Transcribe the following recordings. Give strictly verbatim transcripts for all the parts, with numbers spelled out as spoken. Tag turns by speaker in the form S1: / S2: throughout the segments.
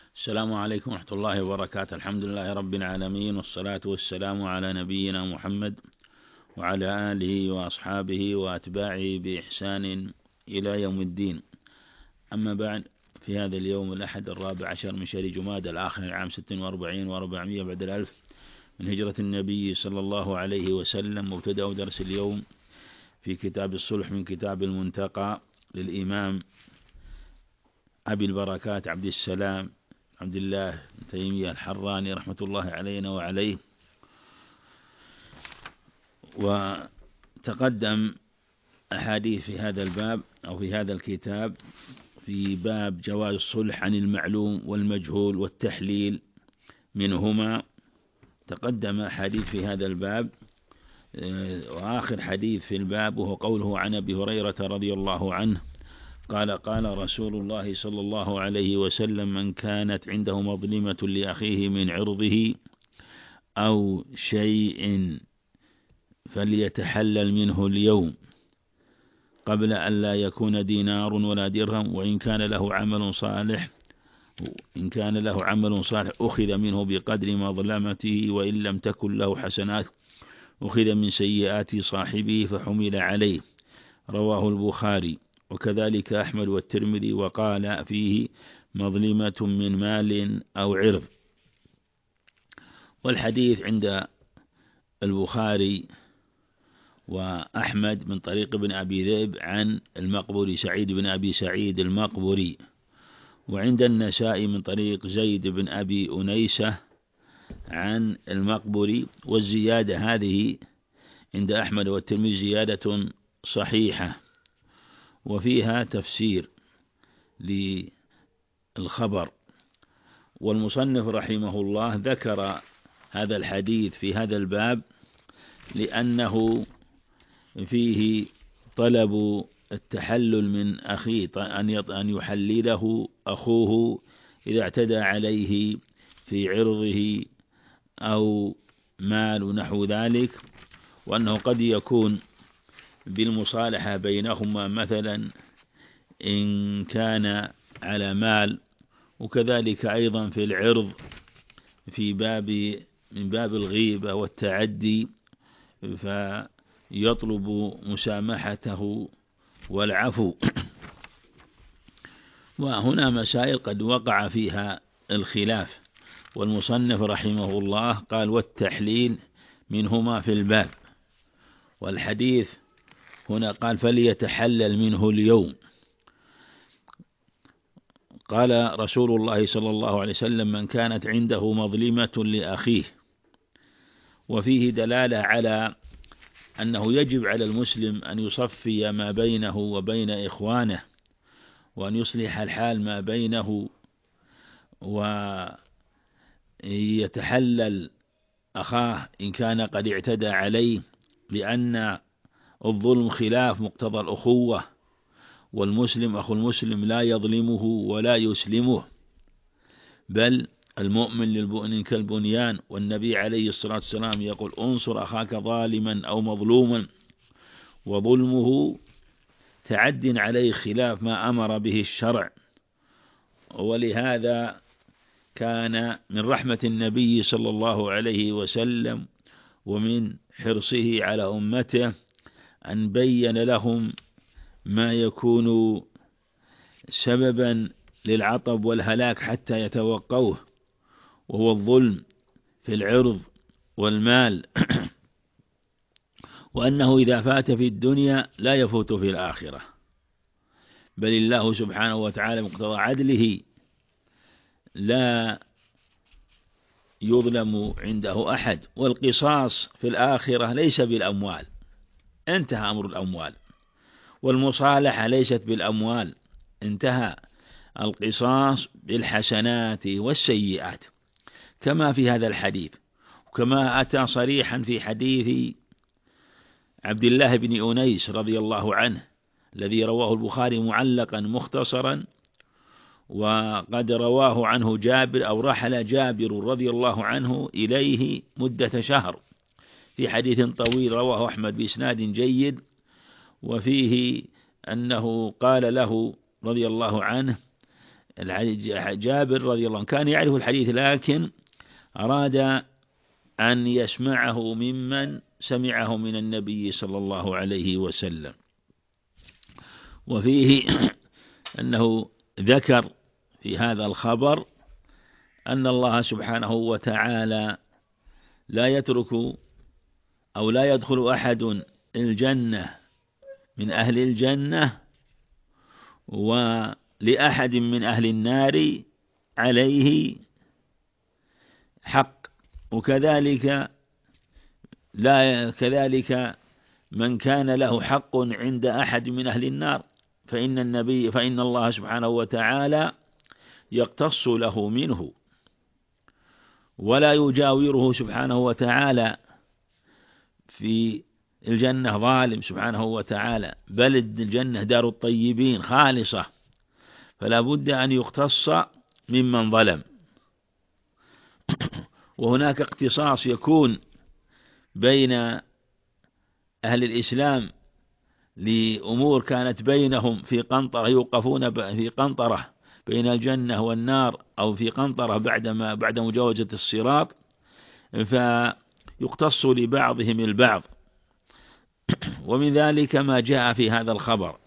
S1: السلام عليكم ورحمة الله وبركاته. الحمد لله رب العالمين، والصلاة والسلام على نبينا محمد وعلى آله وأصحابه وأتباعه بإحسان إلى يوم الدين. أما بعد، في هذا اليوم الأحد الرابع عشر من شهر جمادى الآخر العام ست وأربعين وأربعمائة بعد الألف من هجرة النبي صلى الله عليه وسلم، مبتدأ درس اليوم في كتاب الصلح من كتاب المنتقى للإمام أبي البركات عبد السلام عبد الله بن تيمية الحراني رحمة الله علينا وعليه. وتقدم أحاديث في هذا الباب أو في هذا الكتاب في باب جواز الصلح عن المعلوم والمجهول والتحليل منهما. تقدم أحاديث في هذا الباب، وآخر حديث في الباب وهو قوله عن أبي هريرة رضي الله عنه قال قال رسول الله صلى الله عليه وسلم: من كانت عنده مظلمة لأخيه من عرضه أو شيء فليتحلل منه اليوم قبل أن لا يكون دينار ولا درهم، وإن كان له عمل صالح إن كان له عمل صالح أخذ منه بقدر مظلمته، وإن لم تكن له حسنات أخذ من سيئات صاحبه فحمل عليه. رواه البخاري وكذلك أحمد والترمذي، وقال فيه مظلمة من مال أو عرض. والحديث عند البخاري وأحمد من طريق ابن أبي ذئب عن المقبري سعيد بن أبي سعيد المقبري، وعند النسائي من طريق زيد بن أبي أنيسة عن المقبري. والزيادة هذه عند أحمد والترمذي زيادة صحيحة، وفيها تفسير للخبر. والمصنف رحمه الله ذكر هذا الحديث في هذا الباب لأنه فيه طلب التحلل من أخيه، أن يحلله أخوه إذا اعتدى عليه في عرضه أو مال نحو ذلك، وأنه قد يكون بالمصالحة بينهما مثلا إن كان على مال، وكذلك أيضا في العرض في باب من باب الغيبة والتعدي فيطلب مسامحته والعفو. وهنا مسائل قد وقع فيها الخلاف، والمصنف رحمه الله قال: والتحليل منهما في الباب. والحديث هنا قال: فليتحلل منه اليوم. قال رسول الله صلى الله عليه وسلم: من كانت عنده مظلمة لأخيه. وفيه دلالة على أنه يجب على المسلم أن يصفي ما بينه وبين إخوانه، وأن يصلح الحال ما بينه، ويتحلل أخاه إن كان قد اعتدى عليه، لأن الظلم خلاف مقتضى الأخوة، والمسلم أخو المسلم لا يظلمه ولا يسلمه، بل المؤمن للمؤمن كالبنيان. والنبي عليه الصلاة والسلام يقول: انصر أخاك ظالما أو مظلوما، وظلمه تعد عليه خلاف ما أمر به الشرع. ولهذا كان من رحمة النبي صلى الله عليه وسلم ومن حرصه على أمته أن بين لهم ما يكون سببا للعطب والهلاك حتى يتوقوه، وهو الظلم في العرض والمال، وأنه إذا فات في الدنيا لا يفوت في الآخرة، بل الله سبحانه وتعالى مقتضى عدله لا يظلم عنده أحد. والقصاص في الآخرة ليس بالأموال، انتهى أمر الأموال، والمصالحة ليست بالأموال، انتهى القصاص بالحسنات والسيئات، كما في هذا الحديث، وكما أتى صريحا في حديث عبد الله بن أنيس رضي الله عنه الذي رواه البخاري معلقا مختصرا، وقد رواه عنه جابر أو رحل جابر رضي الله عنه إليه مدة شهر في حديث طويل رواه أحمد بإسناد جيد، وفيه أنه قال له رضي الله عنه: جابر رضي الله عنه كان يعرف الحديث، لكن أراد أن يسمعه ممن سمعه من النبي صلى الله عليه وسلم. وفيه أنه ذكر في هذا الخبر أن الله سبحانه وتعالى لا يترك أو لا يدخل أحد الجنة من أهل الجنة ولأحد من أهل النار عليه حق، وكذلك لا كذلك من كان له حق عند أحد من أهل النار فإن النبي فإن الله سبحانه وتعالى يقتص له منه، ولا يجاوره سبحانه وتعالى في الجنة ظالم سبحانه وتعالى، بل الجنة دار الطيبين خالصة، فلا بد أن يقتص ممن ظلم. وهناك اقتصاص يكون بين أهل الإسلام لأمور كانت بينهم في قنطرة، يوقفون في قنطرة بين الجنة والنار أو في قنطرة بعدما بعد مجاوزة الصراط، فيقتص لبعضهم البعض. ومن ذلك ما جاء في هذا الخبر: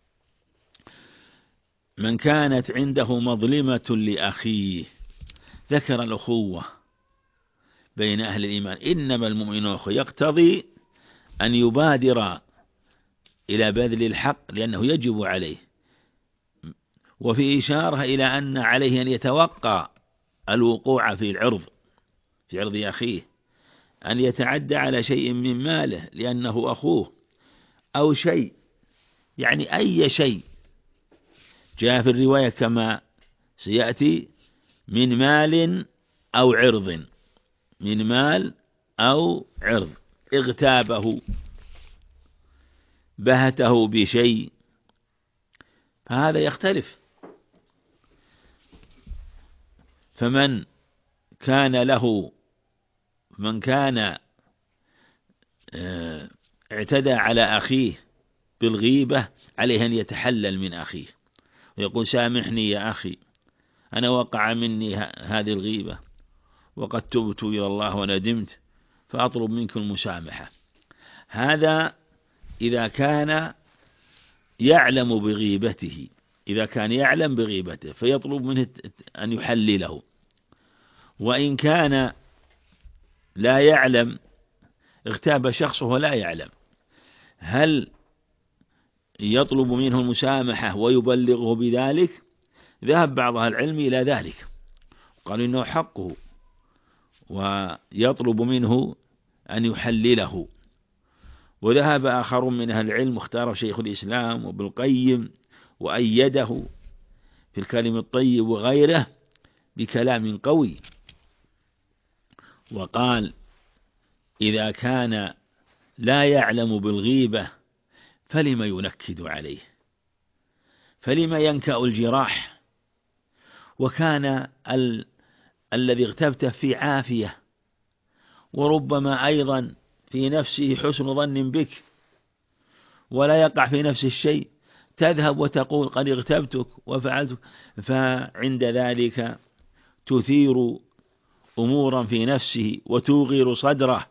S1: من كانت عنده مظلمة لأخيه، ذكر الأخوة بين أهل الإيمان، إنما المؤمنون أخوة، يقتضي أن يبادر إلى بذل الحق لأنه يجب عليه، وفي إشارة إلى أن عليه أن يتوقع الوقوع في العرض في عرض أخيه، أن يتعدى على شيء من ماله لأنه أخوه، أو شيء يعني أي شيء جاء في الرواية كما سيأتي من مال أو عرض، من مال أو عرض، اغتابه بهته بشيء، فهذا يختلف. فمن كان له من كان اعتدى على أخيه بالغيبة عليه أن يتحلل من أخيه ويقول: سامحني يا أخي، أنا وقع مني هذه الغيبة وقد تبت إلى الله وندمت، فأطلب منك المسامحة. هذا إذا كان يعلم بغيبته، إذا كان يعلم بغيبته فيطلب منه أن يحلله. وإن كان لا يعلم، اغتاب شخص ولا يعلم، هل يطلب منه المسامحة ويبلغه بذلك؟ ذهب بعض أهل العلم إلى ذلك، قالوا إنه حقه، ويطلب منه أن يحلله. وذهب آخر من أهل العلم، اختار شيخ الإسلام وابن القيم وأيده في الكلم الطيب وغيره بكلام قوي، وقال: إذا كان لا يعلم بالغيبة فلما ينكد عليه، فلما ينكأ الجراح، وكان ال... الذي اغتبته في عافية، وربما أيضا في نفسه حسن ظن بك ولا يقع في نفس الشيء، تذهب وتقول قد اغتبتك وفعلتك، فعند ذلك تثير أمورا في نفسه وتوغر صدره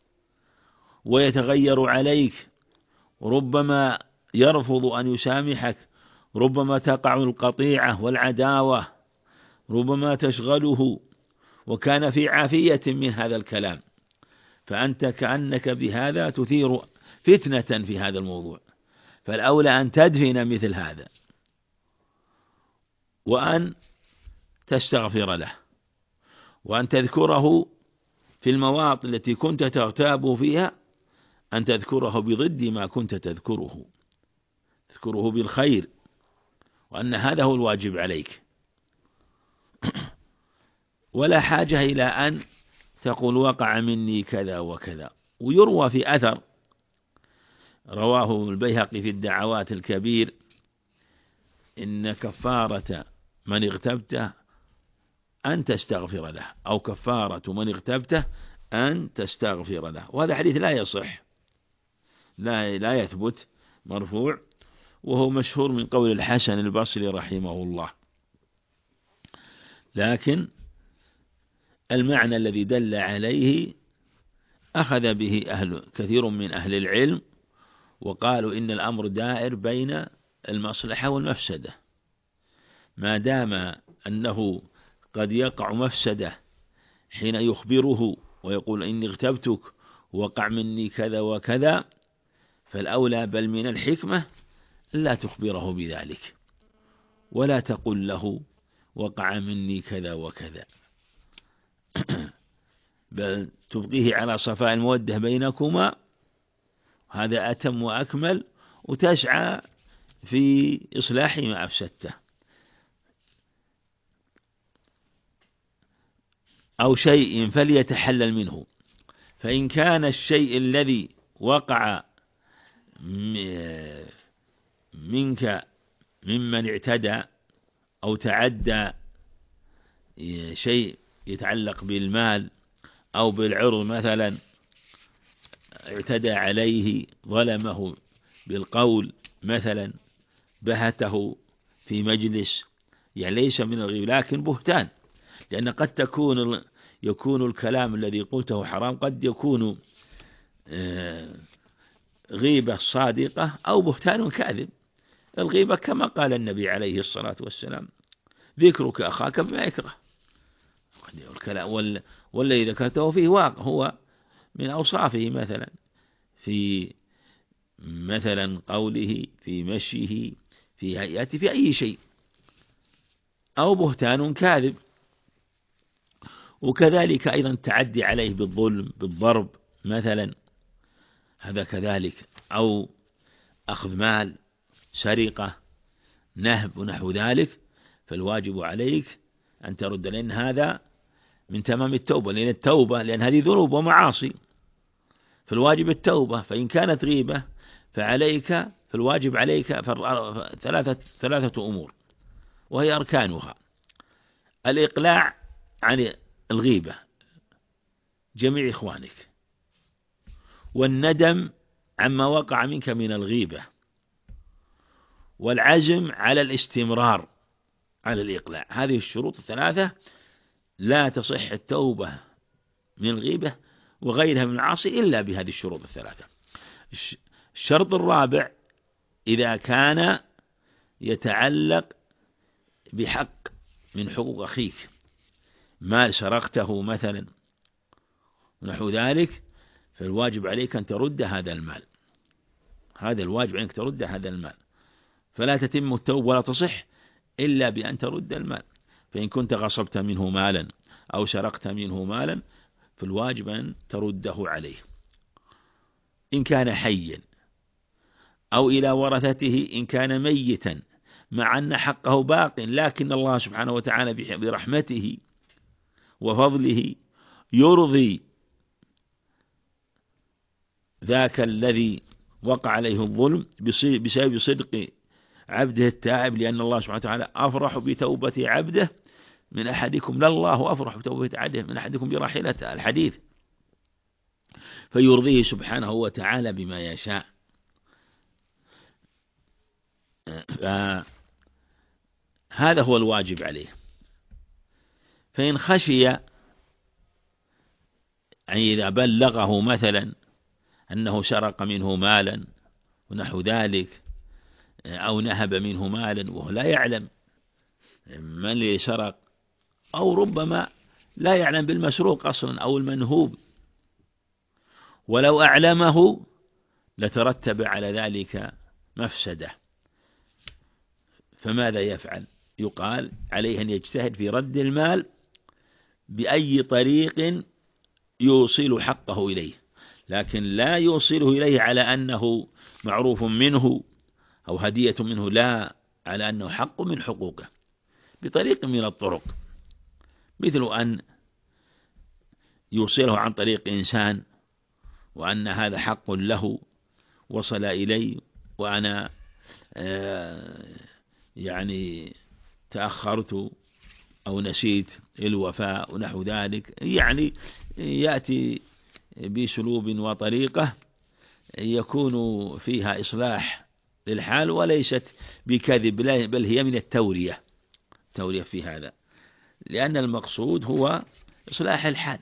S1: ويتغير عليك، ربما يرفض أن يسامحك، ربما تقع القطيعة والعداوة، ربما تشغله وكان في عافية من هذا الكلام، فأنت كأنك بهذا تثير فتنة في هذا الموضوع. فالأولى أن تدفن مثل هذا وأن تستغفر له، وأن تذكره في المواطن التي كنت تغتاب فيها، أن تذكره بضد ما كنت تذكره، تذكره بالخير، وأن هذا هو الواجب عليك، ولا حاجة إلى أن تقول وقع مني كذا وكذا. ويروى في أثر رواه البيهقي في الدعوات الكبير: إن كفارة من اغتبته أن تستغفر له، أو كفارة من اغتبته أن تستغفر له. وهذا حديث لا يصح، لا لا يثبت مرفوع، وهو مشهور من قول الحسن البصري رحمه الله. لكن المعنى الذي دل عليه أخذ به أهل كثير من أهل العلم، وقالوا إن الأمر دائر بين المصلحة والمفسدة، ما دام أنه قد يقع مفسدة حين يخبره ويقول إني اغتبتك وقع مني كذا وكذا، فالأولى بل من الحكمة لا تخبره بذلك، ولا تقل له وقع مني كذا وكذا، بل تبقيه على صفاء المودة بينكما، هذا أتم وأكمل، وتسعى في إصلاح ما أفسدته. أو شيء فليتحلل منه، فإن كان الشيء الذي وقع منك ممن اعتدى أو تعدى شيء يتعلق بالمال أو بالعرض، مثلا اعتدى عليه ظلمه بالقول، مثلا بهته في مجلس، يعني ليس من الغيبة لكن بهتان، لأن قد تكون يكون الكلام الذي قلته حرام، قد يكون غيبة صادقة أو بهتان كاذب. الغيبة كما قال النبي عليه الصلاة والسلام: ذكرك أخاك بما يكره، الكلام والذي ذكرته فيه واقع، هو من أوصافه، مثلا في مثلا قوله، في مشيه، في هيئته، في أي شيء، أو بهتان كاذب. وكذلك أيضا تعدي عليه بالظلم، بالضرب مثلا، هذا كذلك، أو أخذ مال، سرقة، نهب ونحو ذلك، فالواجب عليك أن ترد، لأن هذا من تمام التوبة، لأن التوبة لأن هذه ذنوب ومعاصي، فالواجب التوبة. فإن كانت غيبة فعليك فالواجب عليك ثلاثة ثلاثة أمور، وهي أركانها: الإقلاع عن الغيبة جميع إخوانك، والندم عما وقع منك من الغيبة، والعزم على الاستمرار على الإقلاع. هذه الشروط الثلاثة لا تصح التوبة من الغيبة وغيرها من العاصي إلا بهذه الشروط الثلاثة. الشرط الرابع: إذا كان يتعلق بحق من حقوق أخيك، مال سرقته مثلا ونحو ذلك، فالواجب عليك أن ترد هذا المال، هذا الواجب عليك ترد هذا المال، فلا تتم التوبة ولا تصح إلا بأن ترد المال. فإن كنت غصبت منه مالا أو سرقت منه مالا، فالواجب أن ترده عليه إن كان حيا، أو إلى ورثته إن كان ميتا، مع أن حقه باق، لكن الله سبحانه وتعالى برحمته وفضله يرضي ذاك الذي وقع عليه الظلم بسبب صدق عبده التائب، لأن الله سبحانه وتعالى أفرح بتوبة عبده من أحدكم، لا الله أفرح بتوبة عبده من أحدكم براحلته، الحديث، فيرضيه سبحانه وتعالى بما يشاء. هذا هو الواجب عليه. فإن خشي، يعني إذا بلغه مثلا أنه سرق منه مالا ونحو ذلك، أو نهب منه مالا وهو لا يعلم من اللي سرق، أو ربما لا يعلم بالمسروق أصلا أو المنهوب، ولو أعلمه لترتب على ذلك مفسدة، فماذا يفعل؟ يقال عليه أن يجتهد في رد المال بأي طريق يوصل حقه إليه، لكن لا يوصله إليه على أنه معروف منه أو هدية منه، لا، على أنه حق من حقوقه بطريق من الطرق، مثل أن يوصله عن طريق إنسان، وأن هذا حق له وصل إلي وأنا يعني تأخرت أو نسيت الوفاء ونحو ذلك، يعني يأتي بسلوب وطريقة يكون فيها إصلاح للحال وليست بكذب، بل هي من التورية، التورية في هذا. لأن المقصود هو إصلاح الحال.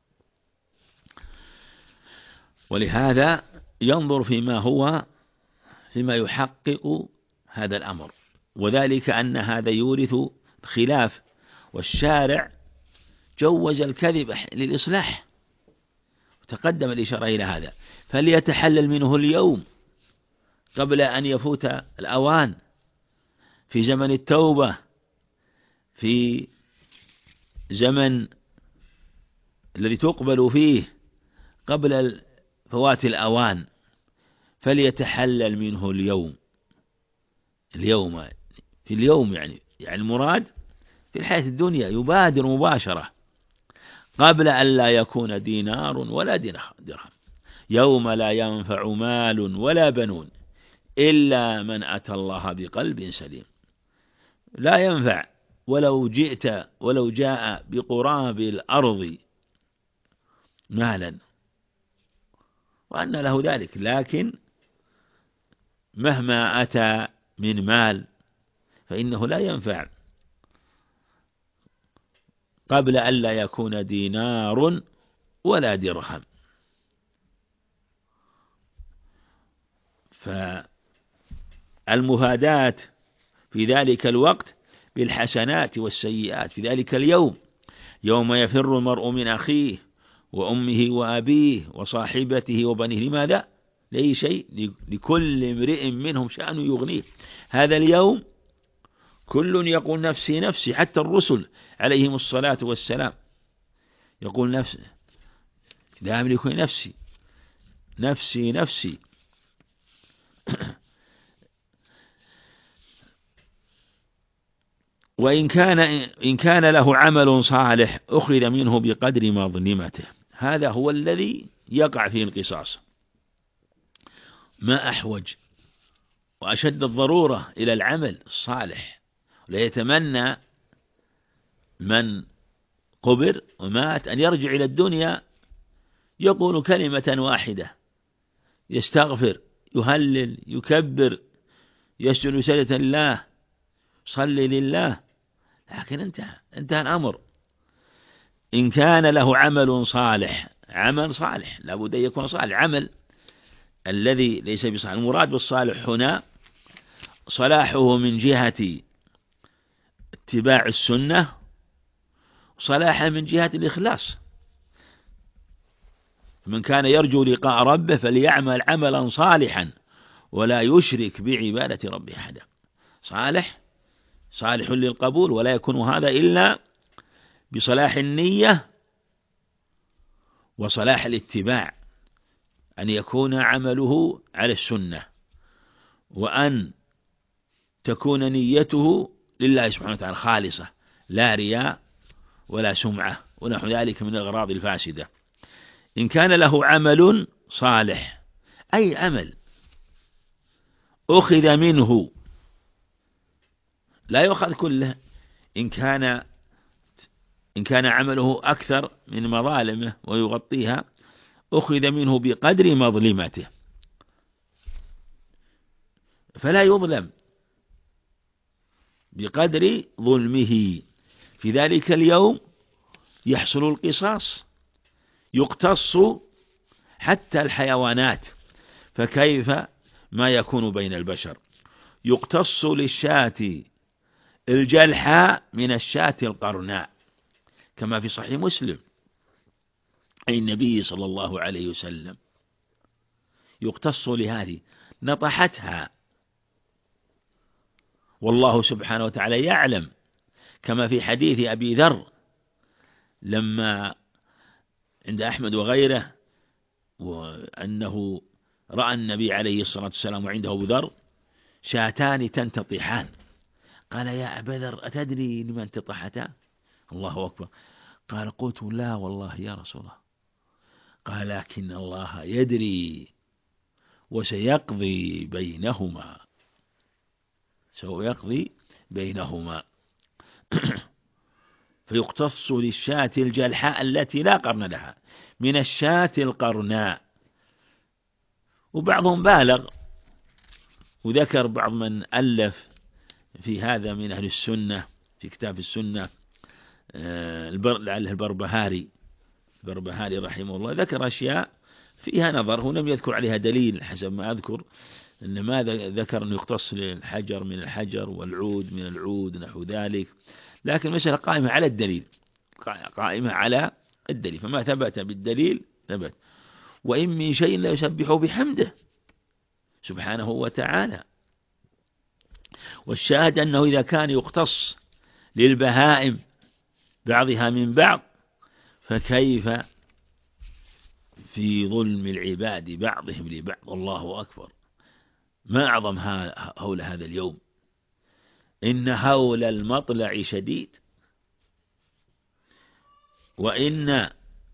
S1: ولهذا ينظر فيما هو فيما يحقق هذا الأمر، وذلك أن هذا يورث خلاف، والشارع جوز الكذب للإصلاح، تقدم الإشارة إلى هذا، فليتحلل منه اليوم قبل أن يفوت الأوان، في زمن التوبة، في زمن الذي تقبل فيه قبل فوات الأوان، فليتحلل منه اليوم. اليوم في اليوم يعني يعني المراد في الحياة الدنيا، يبادر مباشرة قبل أن لا يكون دينار ولا درهم، يوم لا ينفع مال ولا بنون إلا من أتى الله بقلب سليم. لا ينفع ولو جئت ولو جاء بقراب الأرض مالا وأن له ذلك، لكن مهما أتى من مال فإنه لا ينفع قبل أن لا يكون دينار ولا درهم. فالمهاداة في ذلك الوقت بالحسنات والسيئات في ذلك اليوم، يوم يفر المرء من أخيه وأمه وأبيه وصاحبته وبنيه. لماذا؟ لأي شيء، لكل امرئ منهم شأن يغنيه. هذا اليوم كل يقول نفسي نفسي، حتى الرسل عليهم الصلاة والسلام يقول نفسي لا أملك نفسي نفسي نفسي. وإن كان إن كان له عمل صالح أخذ منه بقدر مظلمته. هذا هو الذي يقع فيه القصاص. ما أحوج وأشد الضرورة إلى العمل الصالح. لا يتمنى من قبر ومات أن يرجع إلى الدنيا يقول كلمة واحدة، يستغفر، يهلل، يكبر، يسجد سجدة لله، صلي لله، لكن انتهى انتهى الأمر. إن كان له عمل صالح، عمل صالح لابد أن يكون صالح، عمل الذي ليس بصالح. المراد بالصالح هنا صلاحه من جهة اتباع السنة، صلاحه من جهة الإخلاص. من كان يرجو لقاء ربه فليعمل عملا صالحا ولا يشرك بعبادة ربه أحدا. صالح صالح للقبول، ولا يكون هذا إلا بصلاح النية وصلاح الاتباع، أن يكون عمله على السنة، وأن تكون نيته لله سبحانه وتعالى خالصة، لا رياء ولا سمعة ونحو ذلك من الأغراض الفاسدة. إن كان له عمل صالح، أي عمل أخذ منه، لا يؤخذ كله. إن كان إن كان عمله أكثر من مظالمه ويغطيها أخذ منه بقدر مظلمته، فلا يظلم بقدر ظلمه. في ذلك اليوم يحصل القصاص، يقتص حتى الحيوانات، فكيف ما يكون بين البشر. يقتص للشاة الجلحاء من الشاة القرناء، كما في صحيح مسلم أي النبي صلى الله عليه وسلم يقتص لهذه نطحتها، والله سبحانه وتعالى يعلم، كما في حديث أبي ذر لما عند أحمد وغيره، وأنه رأى النبي عليه الصلاة والسلام وعنده أبو ذر شاتان تنتطحان، قال يا أبا ذر أتدري لمن تطحتا؟ الله أكبر. قال قلت لا والله يا رسول الله. قال لكن الله يدري وسيقضي بينهما، سوف يقضي بينهما. فيقتص للشاة الجلحاء التي لا قرن لها من الشاة القرناء. وبعضهم بالغ وذكر بعض من ألف في هذا من أهل السنة في كتاب السنة لعله البربهاري البربهاري رحمه الله ذكر أشياء فيها نظر، هو لم يذكر عليها دليل حسب ما أذكر، إن ماذا ذكر أنه يختص للحجر من الحجر والعود من العود نحو ذلك، لكن المسألة قائمة على الدليل، قائمة على الدليل، فما ثبت بالدليل ثبت. وإن من شيء لا يسبح بحمده سبحانه وتعالى. والشاهد أنه إذا كان يختص للبهائم بعضها من بعض، فكيف في ظلم العباد بعضهم لبعض؟ الله أكبر، ما أعظم هول هذا اليوم. إن هول المطلع شديد، وإن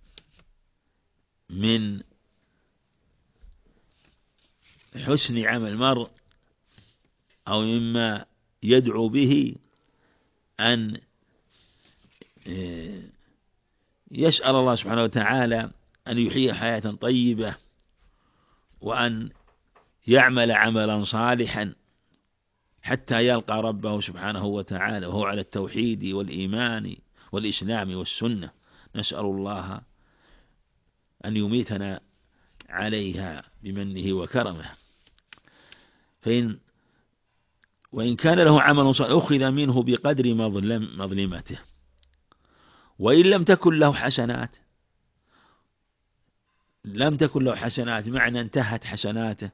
S1: من حسن عمل المرء أو مما يدعو به أن يسأل الله سبحانه وتعالى أن يحيي حياة طيبة، وأن يعمل عملا صالحا حتى يلقى ربه سبحانه وتعالى وهو على التوحيد والإيمان والإسلام والسنة. نسأل الله أن يميتنا عليها بمنه وكرمه. فإن وإن كان له عمل صالح أخذ منه بقدر مظلم مظلمته، وإن لم تكن له حسنات لم تكن له حسنات معنى انتهت حسناته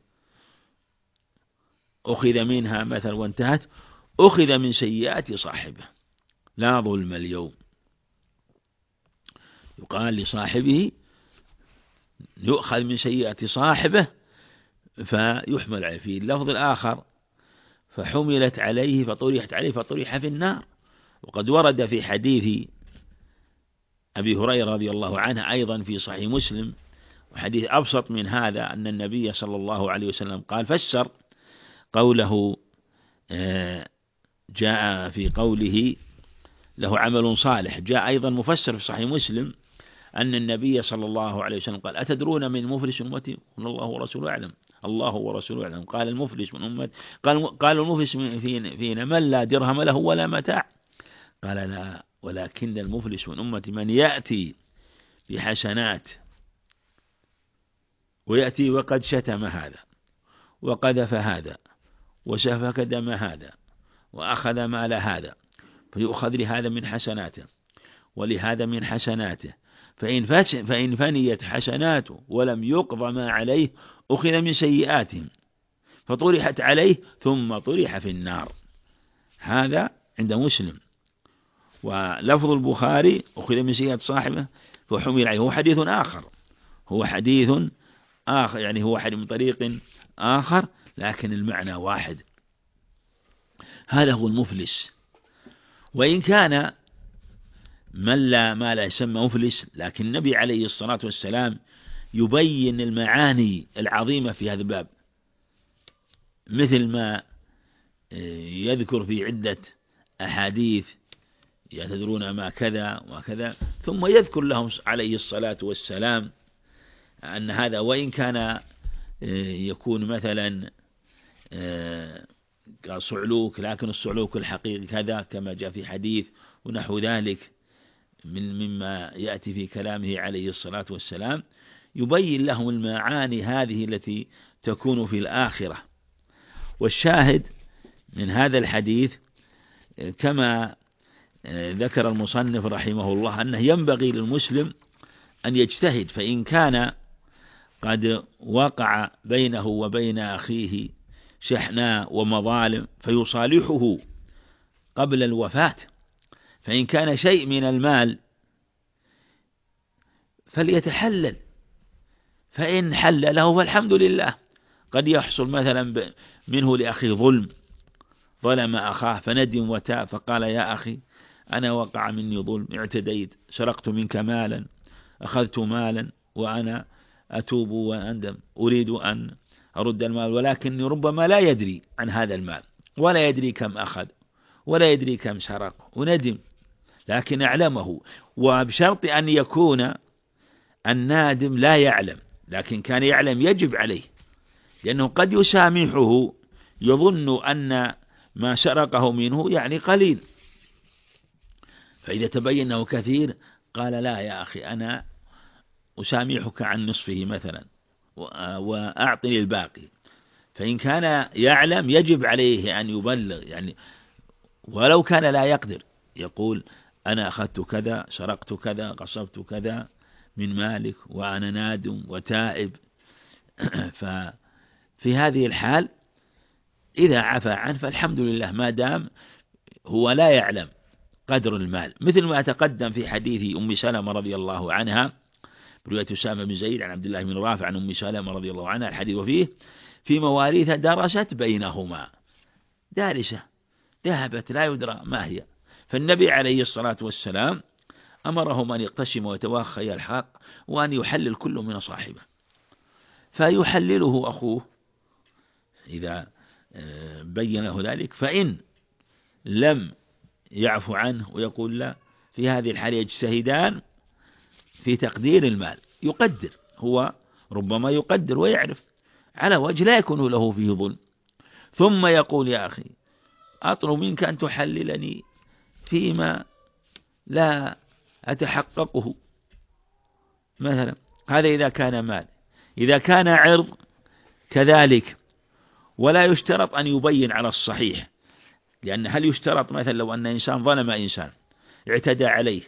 S1: أخذ منها مثلا وانتهت، أخذ من سيئات صاحبه. لا ظلم اليوم، يقال لصاحبه يؤخذ من سيئات صاحبه فيحمل عليه. في اللفظ الآخر فحملت عليه فطرحت عليه فطرح في النار. وقد ورد في حديث أبي هريرة رضي الله عنه أيضا في صحيح مسلم، وحديث أبسط من هذا، أن النبي صلى الله عليه وسلم قال فسر قوله، جاء في قوله له عمل صالح، جاء أيضا مفسر في صحيح مسلم أن النبي صلى الله عليه وسلم قال أتدرون من مفلس أمتي؟ قال الله ورسوله أعلم. الله ورسوله أعلم. قال المفلس من أمتي قال قال المفلس فينا من لا درهم له ولا متاع؟ قال لا، ولكن المفلس من أمتي من يأتي بحسنات ويأتي وقد شتم هذا وقذف هذا وسفك دم هذا وأخذ مال هذا، فيؤخذ لهذا من حسناته ولهذا من حسناته، فإن فإن فنيت حسناته ولم يقضى ما عليه أخذ من سيئاتهم فطرحت عليه ثم طرح في النار. هذا عند مسلم. ولفظ البخاري أخذ من سيئات صاحبه فحمل عليه، هو حديث آخر هو حديث آخر يعني هو حديث من طريق آخر لكن المعنى واحد. هذا هو المفلس. وإن كان من لا ما لا يسمى مفلس، لكن النبي عليه الصلاة والسلام يبين المعاني العظيمة في هذا الباب، مثل ما يذكر في عدة أحاديث يتدرون ما كذا وكذا، ثم يذكر لهم عليه الصلاة والسلام أن هذا وإن كان يكون مثلا صعلوك، لكن الصعلوك الحقيقي كذا كما جاء في حديث ونحو ذلك من مما يأتي في كلامه عليه الصلاة والسلام، يبين لهم المعاني هذه التي تكون في الآخرة. والشاهد من هذا الحديث كما ذكر المصنف رحمه الله أنه ينبغي للمسلم أن يجتهد، فإن كان قد وقع بينه وبين أخيه شحناء ومظالم فيصالحه قبل الوفاة، فإن كان شيء من المال فليتحلل، فإن حل له فالحمد لله. قد يحصل مثلا منه لأخيه ظلم، ظلم أخاه فندم وتاب فقال يا أخي أنا وقع مني ظلم، اعتديت، سرقت منك مالا، أخذت مالا وأنا أتوب وأندم، أريد أن أرد المال، ولكني ربما لا يدري عن هذا المال ولا يدري كم أخذ ولا يدري كم سرق وندم، لكن أعلمه، وبشرط أن يكون النادم لا يعلم، لكن كان يعلم يجب عليه، لأنه قد يسامحه يظن أن ما سرقه منه يعني قليل، فإذا تبين أنه كثير قال لا يا أخي أنا أسامحك عن نصفه مثلا وأعطني الباقي. فإن كان يعلم يجب عليه أن يبلغ، يعني ولو كان لا يقدر يقول أنا أخذت كذا، سرقت كذا، قصبت كذا من مالك وأنا نادم وتائب. ففي هذه الحال إذا عفى عنه فالحمد لله، ما دام هو لا يعلم قدر المال، مثل ما تقدم في حديث أم سلمة رضي الله عنها برواية أسامة بن زيد عن عبد الله بن رافع عن أم سلمة رضي الله عنها الحديث وفيه في مواريث درست بينهما، دارسة ذهبت لا يدرى ما هي، فالنبي عليه الصلاة والسلام أمرهم أن يقتسموا ويتواخيا الحق وأن يحلل كل من صاحبه، فيحلله أخوه إذا بين له ذلك، فإن لم يعفو عنه ويقول لا، في هذه الحالة يجتهدان في تقدير المال، يقدر هو ربما يقدر ويعرف على وجه لا يكون له فيه ظلم، ثم يقول يا أخي أطلب منك أن تحللني فيما لا أتحققه مثلا. هذا إذا كان مال. إذا كان عرض كذلك، ولا يشترط أن يبين على الصحيح، لأن هل يشترط مثلا لو أن إنسان ظلم إنسان اعتدى عليه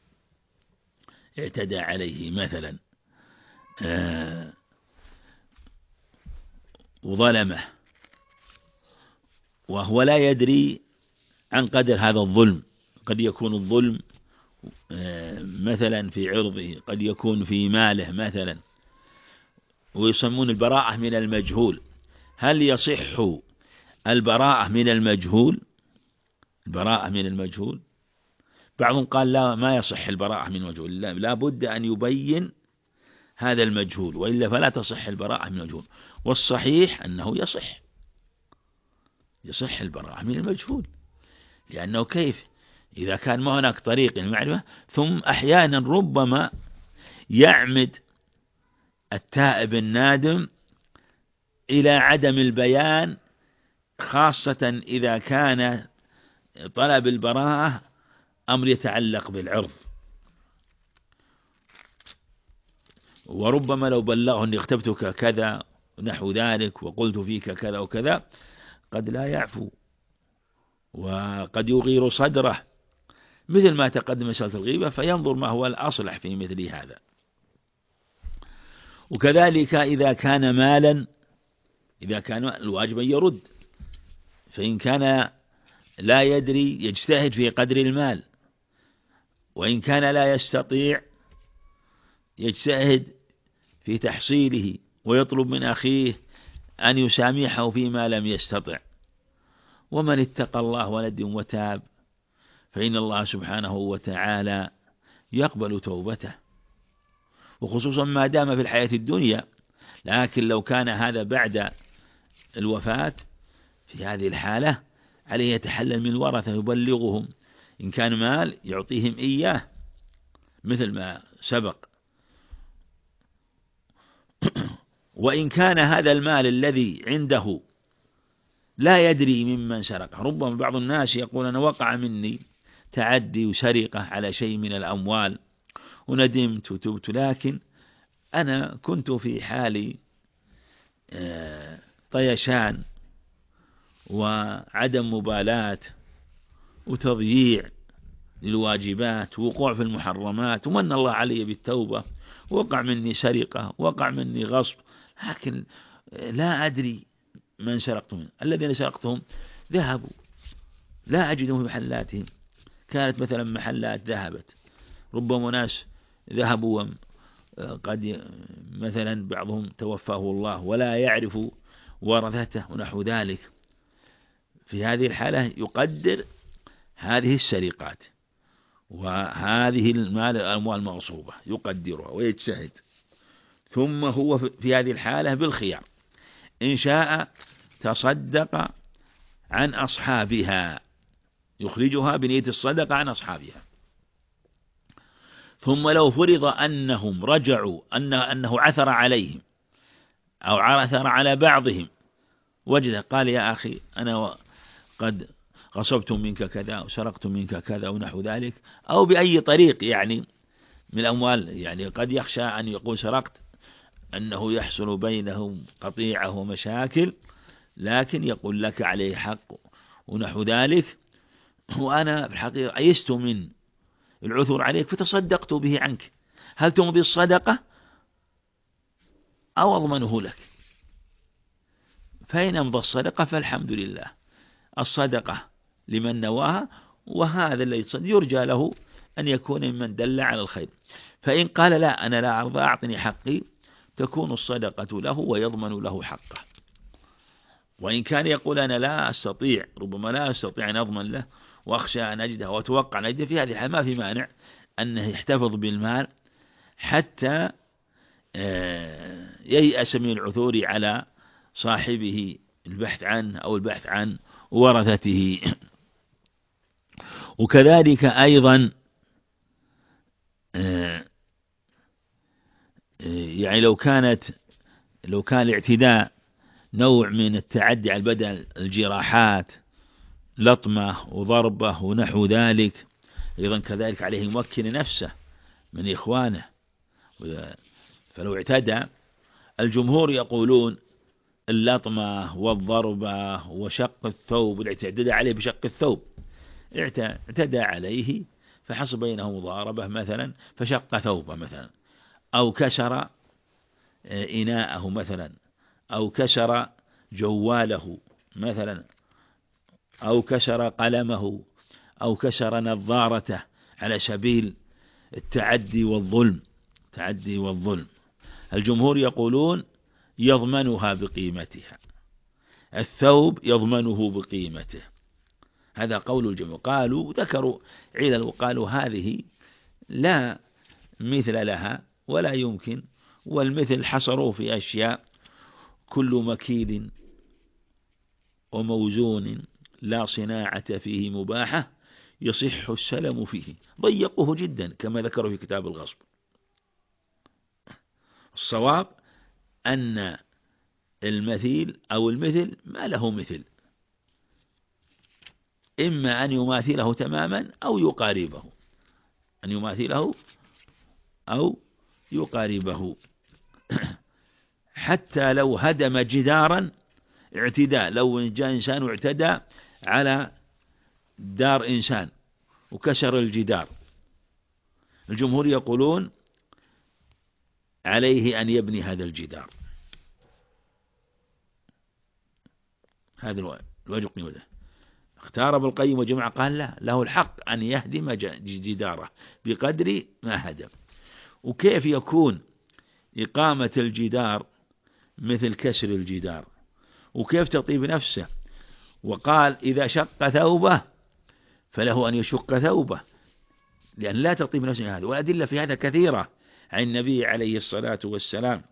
S1: اعتدى عليه مثلا آه وظلمه وهو لا يدري عن قدر هذا الظلم، قد يكون الظلم آه مثلا في عرضه، قد يكون في ماله مثلا، ويسمون البراءة من المجهول. هل يصح البراءة من المجهول؟ البراءة من المجهول بعضهم قال لا، ما يصح البراءة من المجهول، لا, لا بد أن يبين هذا المجهول، وإلا فلا تصح البراءة من المجهول. والصحيح أنه يصح يصح البراءة من المجهول، لأنه كيف إذا كان ما هناك طريق المعرفة. ثم أحيانا ربما يعمد التائب النادم إلى عدم البيان، خاصة إذا كان طلب البراءة أمر يتعلق بالعرض، وربما لو بلغه أني اغتبتك كذا نحو ذلك وقلت فيك كذا وكذا قد لا يعفو، وقد يغير صدره، مثل ما تقدم مسألة الغيبة، فينظر ما هو الأصلح في مثل هذا. وكذلك إذا كان مالا، إذا كان الواجب أن يرد، فإن كان لا يدري يجتهد في قدر المال، وإن كان لا يستطيع يجتهد في تحصيله ويطلب من أخيه أن يسامحه فيما لم يستطع. ومن اتقى الله وندم وتاب فإن الله سبحانه وتعالى يقبل توبته، وخصوصا ما دام في الحياة الدنيا. لكن لو كان هذا بعد الوفاة في هذه الحالة عليه يتحلل من الورثة، يبلغهم إن كان مال يعطيهم إياه مثل ما سبق. وإن كان هذا المال الذي عنده لا يدري ممن سرقه، ربما بعض الناس يقول أنا وقع مني تعدي وسرقة على شيء من الأموال وندمت وتبت، لكن أنا كنت في حال طيشان وعدم مبالاة وتضييع للواجبات ووقوع في المحرمات، ومن الله علي بالتوبة، وقع مني سرقة، وقع مني غصب، لكن لا أدري من سرقتهم. الذين سرقتهم ذهبوا لا أجدهم في محلاتهم، كانت مثلا محلات ذهبت، ربما ناس ذهبوا قد مثلا بعضهم توفاه الله ولا يعرف ورثته ونحو ذلك. في هذه الحالة يقدر هذه السرقات وهذه المال الأموال المغصوبة يقدرها ويجتهد، ثم هو في هذه الحالة بالخيار، إن شاء تصدق عن أصحابها، يخرجها بنية الصدقة عن أصحابها. ثم لو فرض أنهم رجعوا أن أنه عثر عليهم أو عثر على بعضهم، وجد قال يا أخي أنا قد غصبت منك كذا وسرقت منك كذا ونحو ذلك، أو بأي طريق يعني من الأموال. يعني قد يخشى أن يقول سرقت أنه يحصل بينهم قطيعة ومشاكل، لكن يقول لك عليه حق ونحو ذلك، وأنا في الحقيقة أيست من العثور عليك فتصدقت به عنك، هل تمضي الصدقة أو أضمنه لك؟ فإن أمضى الصدقة فالحمد لله، الصدقة لمن نواها، وهذا الذي يرجى له أن يكون ممن دل على الخير. فإن قال لا أنا لا أرضى أعطني حقي، تكون الصدقة له ويضمن له حقه. وإن كان يقول أنا لا أستطيع، ربما لا أستطيع أن أضمن له وأخشى أن أجده وأتوقع أن أجده، في هذه الحالة ما في مانع أنه يحتفظ بالمال حتى ييأس من العثور على صاحبه البحث عنه أو البحث عن ورثته. وكذلك أيضا يعني لو كانت لو كان الاعتداء نوع من التعدي على البدن، الجراحات، لطمة وضربة ونحو ذلك، أيضا كذلك عليه يمكن نفسه من إخوانه. فلو اعتدى، الجمهور يقولون اللطمة والضربة وشق الثوب، اعتدى عليه بشق الثوب، اعتدى عليه فحصل بينه مضاربة مثلا فشق ثوبه مثلا، أو كسر إناءه مثلا، أو كسر جواله مثلا، أو كسر قلمه، أو كسر نظارته، على سبيل التعدي والظلم تعدي والظلم. الجمهور يقولون يضمنها بقيمتها، الثوب يضمنه بقيمته، هذا قول الجمهور. قالوا ذكروا علل وقالوا هذه لا مثل لها ولا يمكن، والمثل حصروا في أشياء كل مكيد وموزون لا صناعة فيه مباحة يصح السلم فيه، ضيقوه جدا كما ذكروا في كتاب الغصب. الصواب أن المثيل أو المثل ما له مثل، إما أن يماثله تماما أو يقاربه، أن يماثله أو يقاربه. حتى لو هدم جدارا اعتداء، لو جاء إنسان واعتدى على دار إنسان وكسر الجدار، الجمهور يقولون عليه أن يبني هذا الجدار. هذا الوجه قيمته. اختار ابن القيم وجماعة قال لا، له الحق أن يهدم جداره بقدر ما هدم. وكيف يكون إقامة الجدار مثل كسر الجدار؟ وكيف تطيب نفسه؟ وقال إذا شق ثوبه فله أن يشق ثوبه، لأن لا تطيب نفسه هذا. والأدلة في هذا كثيرة عن النبي عليه الصلاة والسلام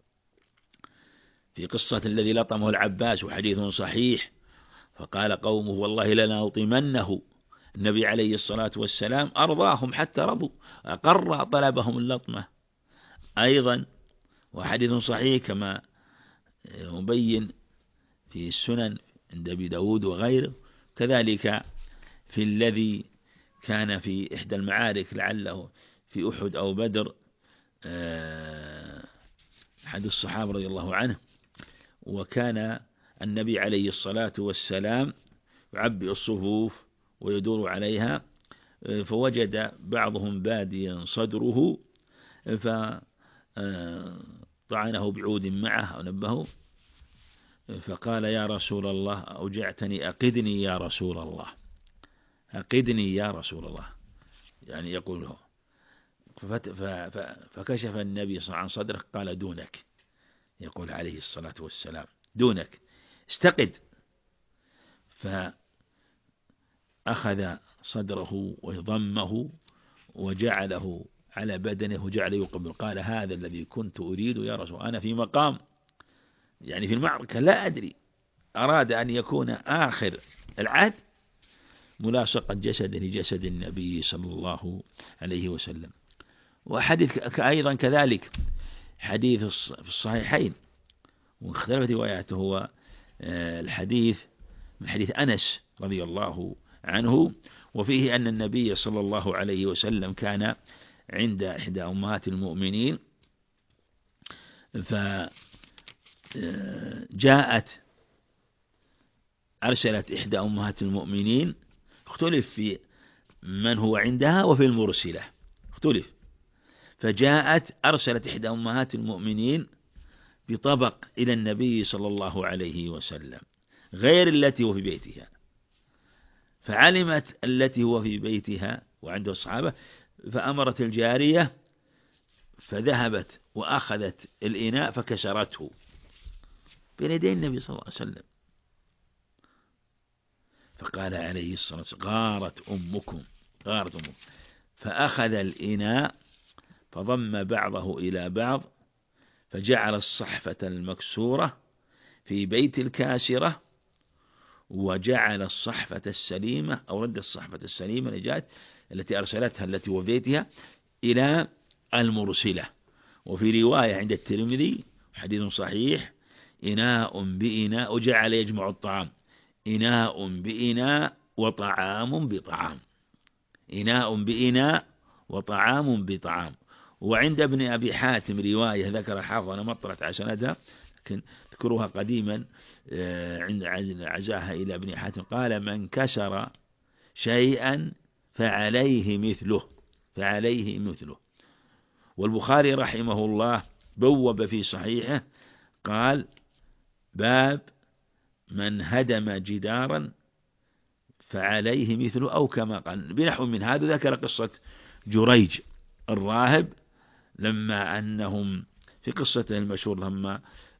S1: في قصة الذي لطمه العباس، وحديث صحيح، فقال قومه والله لنلطمنه. النبي عليه الصلاة والسلام أرضاهم حتى رضوا، أقر طلبهم اللطمة أيضا. وحديث صحيح كما مبين في السنن عند أبي داود وغيره، كذلك في الذي كان في إحدى المعارك لعله في أحد أو بدر، أحد الصحابة رضي الله عنه، وكان النبي عليه الصلاة والسلام يعبئ الصفوف ويدور عليها، فوجد بعضهم باديا صدره فطعنه بعود معه أو نبهه، فقال يا رسول الله أوجعتني أقدني يا رسول الله، أقدني يا رسول الله، يعني يقول له. فكشف النبي صلى الله عليه وسلم عن صدره قال دونك، يقول عليه الصلاة والسلام دونك استقد. فأخذ صدره وضمه وجعله على بدنه وجعل يقبل، قال هذا الذي كنت أريد يا رسول، أنا في مقام يعني في المعركة لا أدري، أراد أن يكون آخر العهد ملاصقة جسد لجسد النبي صلى الله عليه وسلم. وحديث أيضا كذلك حديث في الصحيحين واختلفت رواياته، هو الحديث من حديث أنس رضي الله عنه. وفيه أن النبي صلى الله عليه وسلم كان عند إحدى أمهات المؤمنين، فجاءت أرسلت إحدى أمهات المؤمنين، اختلف في من هو عندها وفي المرسلة اختلف، فجاءت أرسلت إحدى أمهات المؤمنين بطبق إلى النبي صلى الله عليه وسلم غير التي هو في بيتها، فعلمت التي هو في بيتها وعنده الصحابة، فأمرت الجارية فذهبت وأخذت الإناء فكسرته بين يدي النبي صلى الله عليه وسلم، فقال عليه الصلاة والسلام: غارت أمكم غارت أمكم. فأخذ الإناء فضم بعضه إلى بعض فجعل الصحفة المكسورة في بيت الكاسرة، وجعل الصحفة السليمة أو رد الصحفة السليمة نجاة التي أرسلتها التي وفيتها إلى المرسلة. وفي رواية عند الترمذي حديث صحيح: إناء بإناء، وجعل يجمع الطعام، إناء بإناء وطعام بطعام، إناء بإناء وطعام بطعام. وعند ابن أبي حاتم رواية ذكر حافظ، أنا مطلت على سندها لكن ذكروها قديما عند عزاها إلى ابن حاتم، قال: من كسر شيئا فعليه مثله فعليه مثله. والبخاري رحمه الله بوب في صحيحه قال: باب من هدم جدارا فعليه مثله، أو كما قال بنحو من هذا. ذكر قصة جريج الراهب لما أنهم في قصته المشهور لما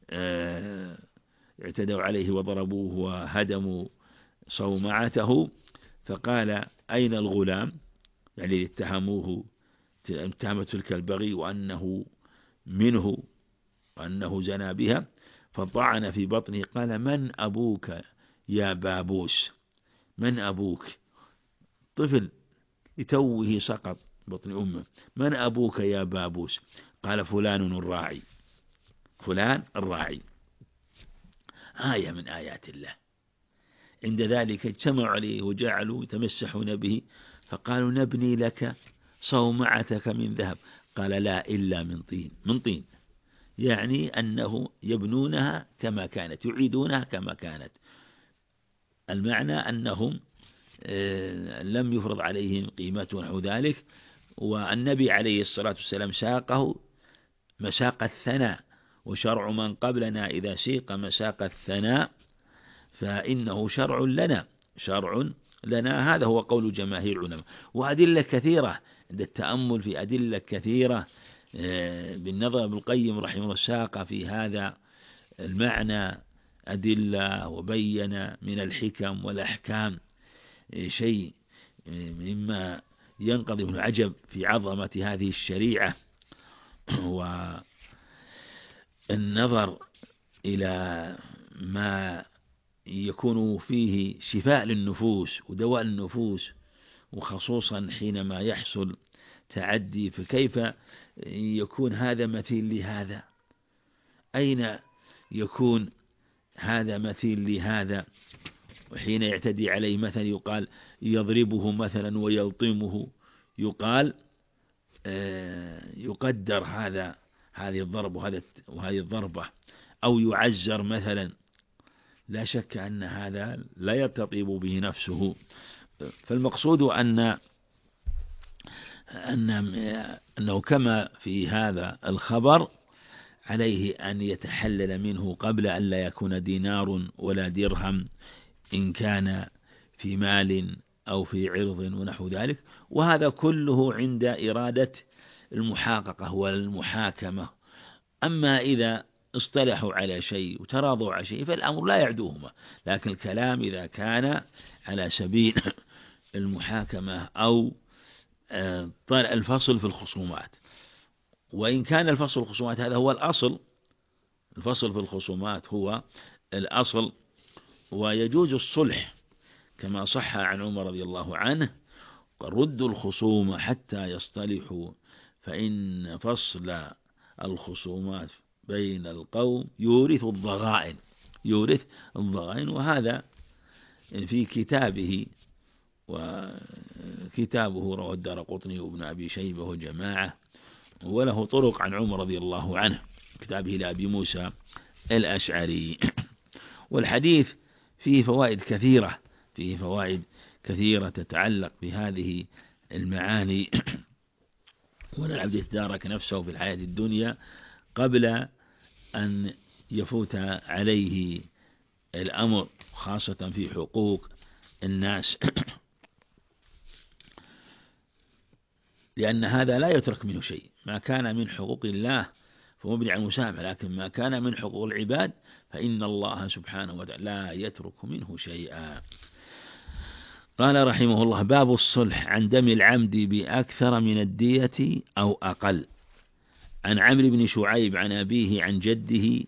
S1: اعتدوا عليه وضربوه وهدموا صومعته، فقال: أين الغلام؟ يعني اتهموه اتهمت تلك البغي وأنه منه وأنه زنى بها، فطعن في بطنه قال: من أبوك يا بابوس؟ من أبوك؟ طفل لتوه سقط بطن أمه، من أبوك يا بابوس؟ قال: فلان الراعي، فلان الراعي. آية من آيات الله. عند ذلك اجتمعوا عليه وجعلوا يتمسحون به، فقالوا: نبني لك صومعتك من ذهب. قال: لا، إلا من طين من طين، يعني أنه يبنونها كما كانت، يعيدونها كما كانت. المعنى أنهم لم يفرض عليهم قيمته ونحو ذلك. والنبي عليه الصلاة والسلام ساقه مساق الثناء، وشرع من قبلنا إذا سيق مساق الثناء فإنه شرع لنا شرع لنا هذا هو قول جماهير العلماء. وأدلة كثيرة عند التأمل في أدلة كثيرة بالنظر ابن القيم رحمه الله ساق في هذا المعنى أدلة، وبين من الحكم والأحكام شيء مما ينقضي من العجب في عظمة هذه الشريعة، والنظر إلى ما يكون فيه شفاء للنفوس ودواء النفوس، وخصوصا حينما يحصل تعدي، فكيف يكون هذا مثيل لهذا؟ أين يكون هذا مثيل لهذا؟ وحين يعتدي عليه مثلا يقال يضربه مثلا ويلطمه، يقال يقدر هذا هذه الضربة وهذه الضربة، أو يعزر مثلا. لا شك أن هذا لا يتطيب به نفسه. فالمقصود أن أن أنه كما في هذا الخبر عليه أن يتحلل منه قبل أن لا يكون دينار ولا درهم، إن كان في مال أو في عرض ونحو ذلك. وهذا كله عند إرادة المحاققة والمحاكمة. أما إذا اصطلحوا على شيء وتراضوا على شيء فالأمر لا يعدوهما، لكن الكلام إذا كان على سبيل المحاكمة أو الفصل في الخصومات. وإن كان الفصل في الخصومات هذا هو الأصل، الفصل في الخصومات هو الأصل، ويجوز الصلح كما صح عن عمر رضي الله عنه: ردوا الخصوم حتى يصطلحوا، فإن فصل الخصومات بين القوم يورث الضغائن يورث الضغائن. وهذا في كتابه، وكتابه رواه الدارقطني وابن أبي شيبة وجماعة، وله طرق عن عمر رضي الله عنه، كتابه لأبي موسى الأشعري. والحديث فيه فوائد كثيرة، فيه فوائد كثيرة تتعلق بهذه المعاني، وأن العبد يتدارك نفسه في الحياة الدنيا قبل أن يفوت عليه الأمر، خاصة في حقوق الناس، لأن هذا لا يترك منه شيء. ما كان من حقوق الله فمبني على المسامحة، لكن ما كان من حقوق العباد فإن الله سبحانه وتعالى لا يترك منه شيئا. قال رحمه الله: باب الصلح عن دم العمد بأكثر من الدية أو أقل. عن عمرو بن شعيب عن أبيه عن جده